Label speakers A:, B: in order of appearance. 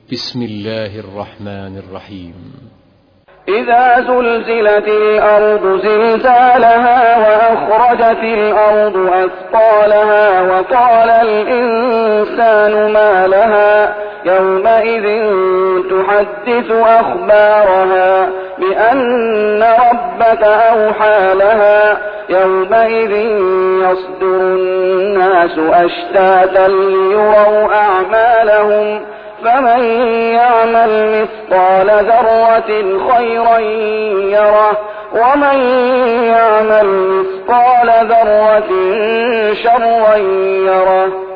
A: بسم الله الرحمن الرحيم.
B: إذا زلزلت الأرض زلزالها وأخرجت الأرض أثقالها وقال الإنسان ما لها يومئذ تحدث أخبارها بأن ربك أوحى لها يومئذ يصدر الناس أشتاتا ليروا أعمالهم فمن يعمل مثقال ذرة خيرا يره ومن يعمل مثقال ذرة شرا يره.